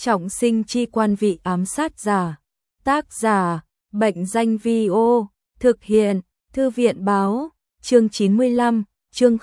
Trọng sinh chi quan vị ám sát giả. Tác giả, Bệnh danh Vi-ô. Thực hiện, Thư viện báo. Chương 95, chương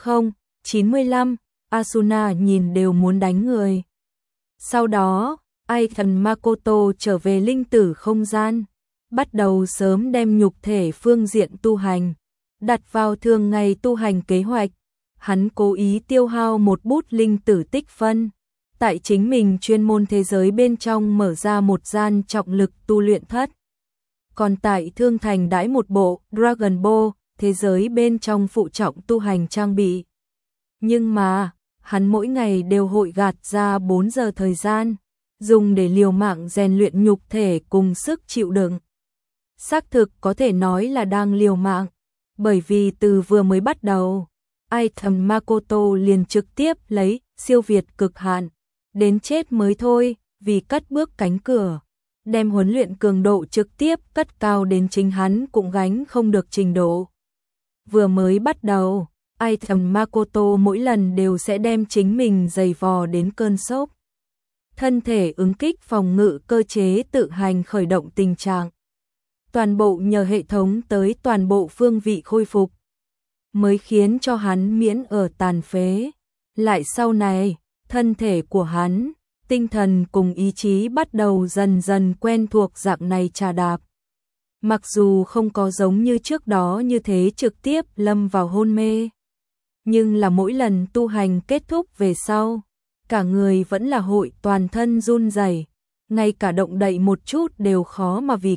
95, Asuna nhìn đều muốn đánh người. Sau đó, Aitan Makoto trở về linh tử không gian, bắt đầu sớm đem nhục thể phương diện tu hành đặt vào thường ngày tu hành kế hoạch. Hắn cố ý tiêu hao một bút linh tử tích phân, tại chính mình chuyên môn thế giới bên trong mở ra một gian trọng lực tu luyện thất. Còn tại Thương Thành đãi một bộ Dragon Ball thế giới bên trong phụ trọng tu hành trang bị. Nhưng mà, hắn mỗi ngày đều hội gạt ra 4 giờ thời gian, dùng để liều mạng rèn luyện nhục thể cùng sức chịu đựng. Xác thực có thể nói là đang liều mạng, bởi vì từ vừa mới bắt đầu, Aitan Makoto liền trực tiếp lấy siêu việt cực hạn, đến chết mới thôi, vì cất bước cánh cửa, đem huấn luyện cường độ trực tiếp cất cao đến chính hắn cũng gánh không được trình độ. Vừa mới bắt đầu, Aitan Makoto mỗi lần đều sẽ đem chính mình giày vò đến cơn sốc. Thân thể ứng kích phòng ngự cơ chế tự hành khởi động tình trạng. Toàn bộ nhờ hệ thống tới toàn bộ phương vị khôi phục, mới khiến cho hắn miễn ở tàn phế. Lại sau này, thân thể của hắn, tinh thần cùng ý chí bắt đầu dần dần quen thuộc dạng này trà đạp. Mặc dù không có giống như trước đó như thế trực tiếp lâm vào hôn mê, nhưng là mỗi lần tu hành kết thúc về sau, cả người vẫn là hội toàn thân run rẩy, ngay cả động đậy một chút đều khó mà vì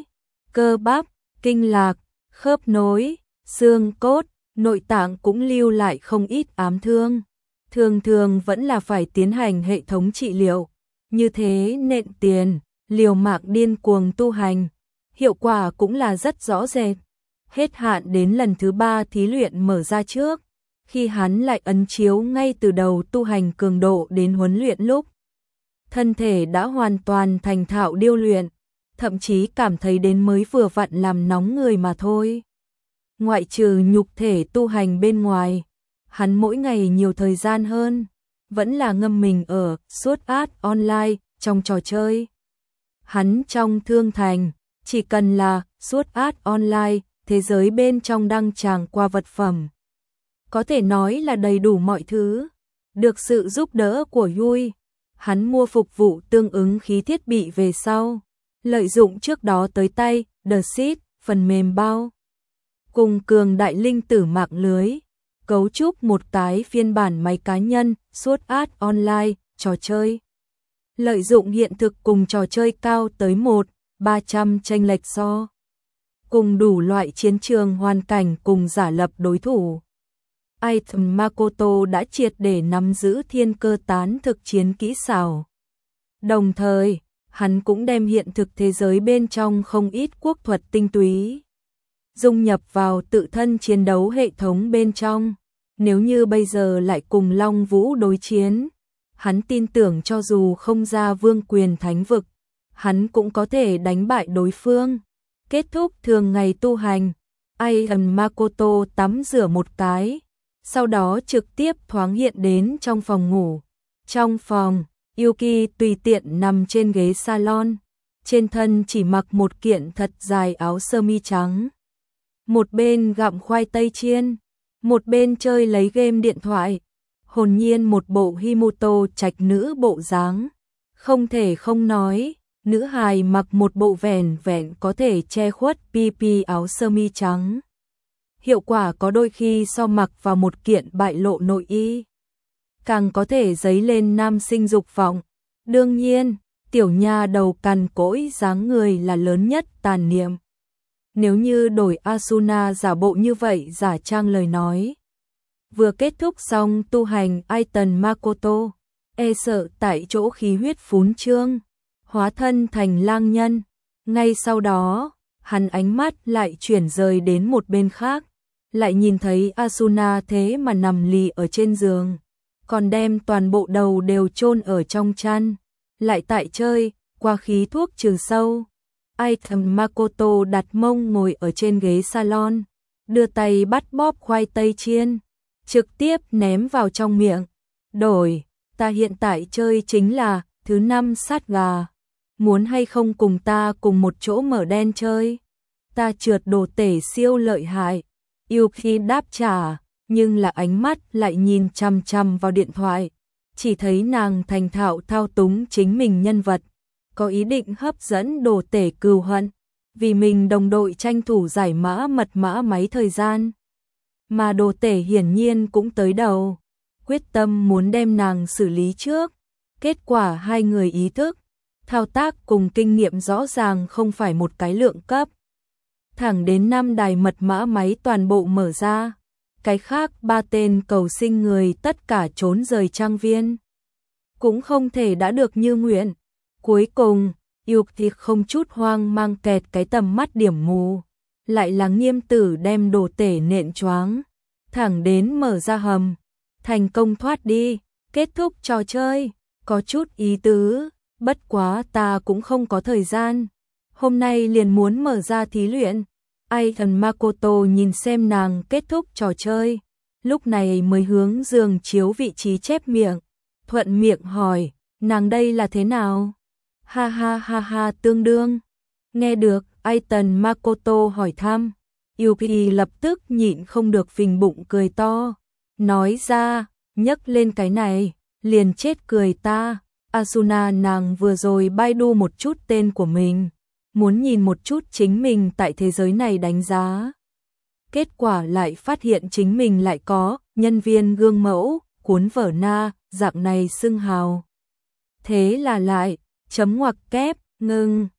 cơ bắp, kinh lạc, khớp nối, xương cốt, nội tạng cũng lưu lại không ít ám thương. Thường thường vẫn là phải tiến hành hệ thống trị liệu, như thế nện tiền, liều mạng điên cuồng tu hành, hiệu quả cũng là rất rõ rệt. Hết hạn đến lần thứ 3 thí luyện mở ra trước, khi hắn lại ấn chiếu ngay từ đầu tu hành cường độ đến huấn luyện lúc, thân thể đã hoàn toàn thành thạo điêu luyện, thậm chí cảm thấy đến mới vừa vặn làm nóng người mà thôi. Ngoại trừ nhục thể tu hành bên ngoài, hắn mỗi ngày nhiều thời gian hơn, vẫn là ngâm mình ở Sword Art Online trong trò chơi. Hắn trong Thương Thành, chỉ cần là Sword Art Online, thế giới bên trong đăng tràng qua vật phẩm, có thể nói là đầy đủ mọi thứ. Được sự giúp đỡ của Yui, hắn mua phục vụ tương ứng khí thiết bị về sau, lợi dụng trước đó tới tay The Seed, phần mềm bao, cùng cường đại linh tử mạng lưới, cấu trúc một cái phiên bản máy cá nhân Sword Art Online trò chơi. Lợi dụng hiện thực cùng trò chơi cao tới 1:300 chênh lệch so, cùng đủ loại chiến trường hoàn cảnh cùng giả lập đối thủ. Aitan Makoto đã triệt để nắm giữ thiên cơ tán thực chiến kỹ xảo. Đồng thời, hắn cũng đem hiện thực thế giới bên trong không ít quốc thuật tinh túy dung nhập vào tự thân chiến đấu hệ thống bên trong. Nếu như bây giờ lại cùng Long Vũ đối chiến, hắn tin tưởng cho dù không ra vương quyền thánh vực, hắn cũng có thể đánh bại đối phương. Kết thúc thường ngày tu hành, Aitan Makoto tắm rửa một cái, sau đó trực tiếp thoáng hiện đến trong phòng ngủ. Trong phòng, Yuki tùy tiện nằm trên ghế salon, trên thân chỉ mặc một kiện thật dài áo sơ mi trắng. Một bên gặm khoai tây chiên, một bên chơi lấy game điện thoại, hồn nhiên một bộ Himoto trạch nữ bộ dáng. Không thể không nói, nữ hài mặc một bộ vẻn vẹn có thể che khuất PP áo sơ mi trắng. Hiệu quả có đôi khi so mặc vào một kiện bại lộ nội y, càng có thể dấy lên nam sinh dục vọng. Đương nhiên, tiểu nha đầu cằn cỗi dáng người là lớn nhất tàn niệm. Nếu như đổi Asuna giả bộ như vậy giả trang lời nói, vừa kết thúc xong tu hành Aitan Makoto, e sợ tại chỗ khí huyết phún trương, hóa thân thành lang nhân. Ngay sau đó, hắn ánh mắt lại chuyển rời đến một bên khác, lại nhìn thấy Asuna thế mà nằm lì ở trên giường, còn đem toàn bộ đầu đều chôn ở trong chăn, lại tại chơi qua khí thuốc trừ sâu. Aitan Makoto đặt mông ngồi ở trên ghế salon, đưa tay bắt bóp khoai tây chiên, trực tiếp ném vào trong miệng. Đổi, ta hiện tại chơi chính là Thứ 5 sát gà. Muốn hay không cùng ta cùng một chỗ mở đen chơi? Ta trượt đồ tể siêu lợi hại. Yuki đáp trả, nhưng là ánh mắt lại nhìn chằm chằm vào điện thoại. Chỉ thấy nàng thành thạo thao túng chính mình nhân vật, có ý định hấp dẫn đồ tể cừu hận, vì mình đồng đội tranh thủ giải mã mật mã máy thời gian. Mà đồ tể hiển nhiên cũng tới đầu, quyết tâm muốn đem nàng xử lý trước. Kết quả hai người ý thức, thao tác cùng kinh nghiệm rõ ràng không phải một cái lượng cấp. Thẳng đến 5 đài mật mã máy toàn bộ mở ra, cái khác 3 tên cầu sinh người tất cả trốn rời trang viên. Cũng không thể đã được như nguyện. Cuối cùng, Yuki không chút hoang mang kẹt cái tầm mắt điểm mù, lại là Nghiêm Tử đem đồ tể nện choáng, thẳng đến mở ra hầm, thành công thoát đi, kết thúc trò chơi, có chút ý tứ, bất quá ta cũng không có thời gian, hôm nay liền muốn mở ra thí luyện. Ai thần Makoto nhìn xem nàng kết thúc trò chơi, lúc này mới hướng giường chiếu vị trí chép miệng, thuận miệng hỏi, nàng đây là thế nào? Ha ha ha ha tương đương. Nghe được Aiton Makoto hỏi thăm, Yuki lập tức nhịn không được phình bụng cười to, nói ra, nhắc lên cái này, liền chết cười ta. Asuna nàng vừa rồi Baidu một chút tên của mình, muốn nhìn một chút chính mình tại thế giới này đánh giá. Kết quả lại phát hiện chính mình lại có nhân viên gương mẫu, cuốn vở na, dạng này xưng hào. Thế là lại, chấm ngoặc kép, ngưng,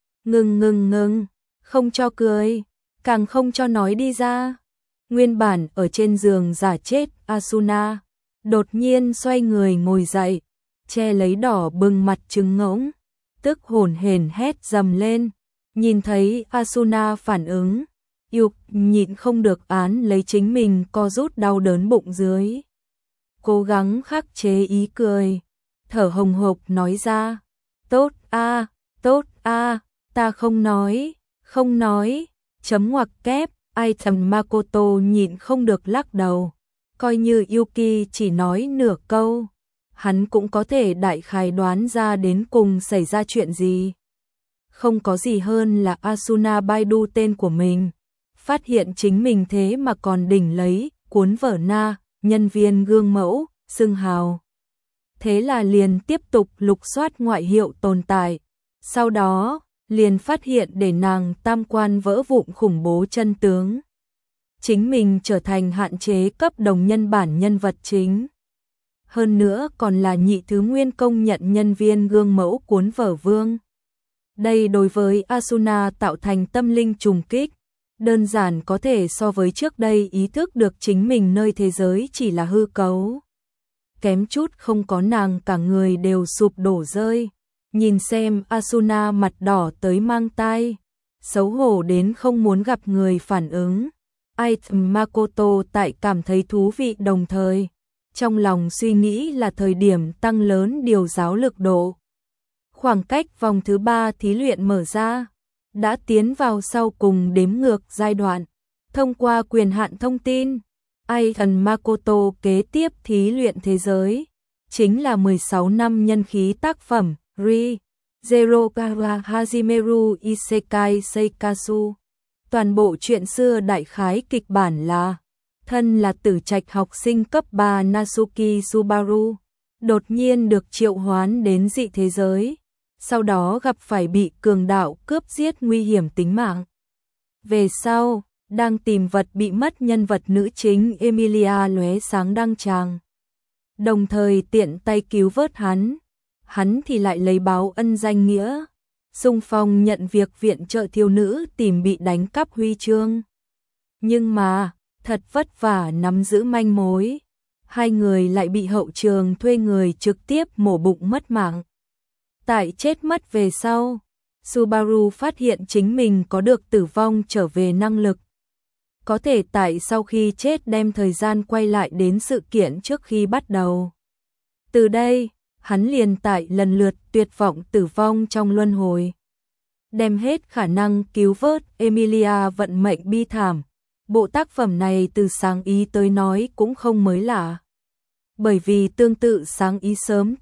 không cho cười, càng không cho nói đi ra. Nguyên bản ở trên giường giả chết Asuna, đột nhiên xoay người ngồi dậy, che lấy đỏ bừng mặt trừng ngỗng, tức hổn hển hét dầm lên. Nhìn thấy Asuna phản ứng, Yuk nhịn không được án lấy chính mình co rút đau đớn bụng dưới. Cố gắng khắc chế ý cười, thở hồng hộc nói ra, tốt a, ta không nói, chấm ngoặc kép, ai thầm Makoto nhịn không được lắc đầu, coi như Yuki chỉ nói nửa câu, hắn cũng có thể đại khái đoán ra đến cùng xảy ra chuyện gì. Không có gì hơn là Asuna Baidu tên của mình, phát hiện chính mình thế mà còn đỉnh lấy cuốn vở na, nhân viên gương mẫu, xưng hào. Thế là liền tiếp tục lục soát ngoại hiệu tồn tại, sau đó liền phát hiện để nàng tam quan vỡ vụn khủng bố chân tướng. Chính mình trở thành hạn chế cấp đồng nhân bản nhân vật chính. Hơn nữa còn là nhị thứ nguyên công nhận nhân viên gương mẫu cuốn vở vương. Đây đối với Asuna tạo thành tâm linh trùng kích, đơn giản có thể so với trước đây ý thức được chính mình nơi thế giới chỉ là hư cấu. Kém chút không có nàng cả người đều sụp đổ rơi, nhìn xem Asuna mặt đỏ tới mang tai, xấu hổ đến không muốn gặp người phản ứng. Aiton Makoto tại cảm thấy thú vị đồng thời, trong lòng suy nghĩ là thời điểm tăng lớn điều giáo lực độ. Khoảng cách vòng thứ 3 thí luyện mở ra, đã tiến vào sau cùng đếm ngược giai đoạn. Thông qua quyền hạn thông tin, Aiton Makoto kế tiếp thí luyện thế giới, chính là 16 năm nhân khí tác phẩm Ri, Zero Kawa Hajimeru Isekai Seikasu. Toàn bộ chuyện xưa đại khái kịch bản là, thân là tử trạch học sinh cấp 3 Natsuki Subaru, đột nhiên được triệu hoán đến dị thế giới, sau đó gặp phải bị cường đạo cướp giết nguy hiểm tính mạng. Về sau, đang tìm vật bị mất nhân vật nữ chính Emilia lóe sáng đăng tràng. Đồng thời tiện tay cứu vớt hắn thì lại lấy báo ân danh nghĩa, xung phong nhận việc viện trợ thiếu nữ tìm bị đánh cắp huy chương. Nhưng mà, thật vất vả nắm giữ manh mối, hai người lại bị hậu trường thuê người trực tiếp mổ bụng mất mạng. Tại chết mất về sau, Subaru phát hiện chính mình có được tử vong trở về năng lực. Có thể tại sau khi chết đem thời gian quay lại đến sự kiện trước khi bắt đầu. Từ đây, hắn liền tại lần lượt tuyệt vọng tử vong trong luân hồi. Đem hết khả năng cứu vớt Emilia vận mệnh bi thảm. Bộ tác phẩm này từ sáng ý tới nói cũng không mới lạ. Bởi vì tương tự sáng ý sớm tại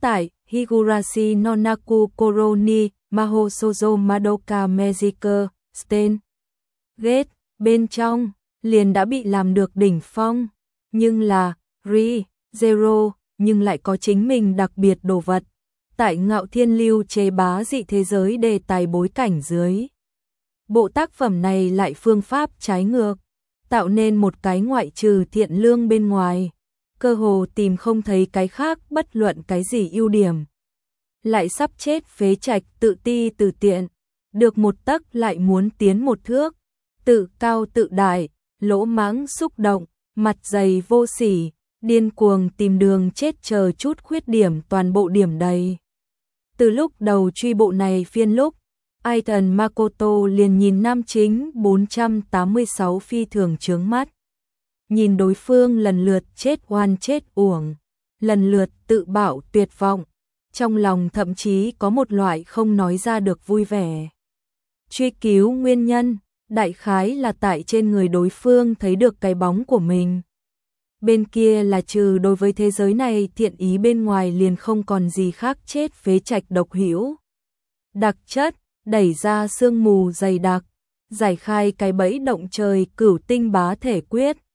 Higurashi no Naku Koroni, Maho Shoujo Madoka Magic, Stain Gate, bên trong, liền đã bị làm được đỉnh phong, nhưng là, Zero, nhưng lại có chính mình đặc biệt đồ vật. Tại Ngạo Thiên lưu chế bá dị thế giới đề tài bối cảnh dưới. Bộ tác phẩm này lại phương pháp trái ngược, tạo nên một cái ngoại trừ thiện lương bên ngoài, cơ hồ tìm không thấy cái khác bất luận cái gì ưu điểm. Lại sắp chết phế trạch tự ti tự tiện, được một tấc lại muốn tiến một thước, tự cao tự đại, lỗ mãng xúc động, mặt dày vô sỉ, điên cuồng tìm đường chết chờ chút khuyết điểm toàn bộ điểm đầy. Từ lúc đầu truy bộ này phiên lúc, Aiton Makoto liền nhìn nam chính 486 phi thường chướng mắt. Nhìn đối phương lần lượt chết oan chết uổng, lần lượt tự bảo tuyệt vọng, trong lòng thậm chí có một loại không nói ra được vui vẻ. Truy cứu nguyên nhân, đại khái là tại trên người đối phương thấy được cái bóng của mình. Bên kia là trừ đối với thế giới này thiện ý bên ngoài liền không còn gì khác chết phế trạch độc hữu. Đặc chất, đẩy ra sương mù dày đặc, giải khai cái bẫy động trời cửu tinh bá thể quyết,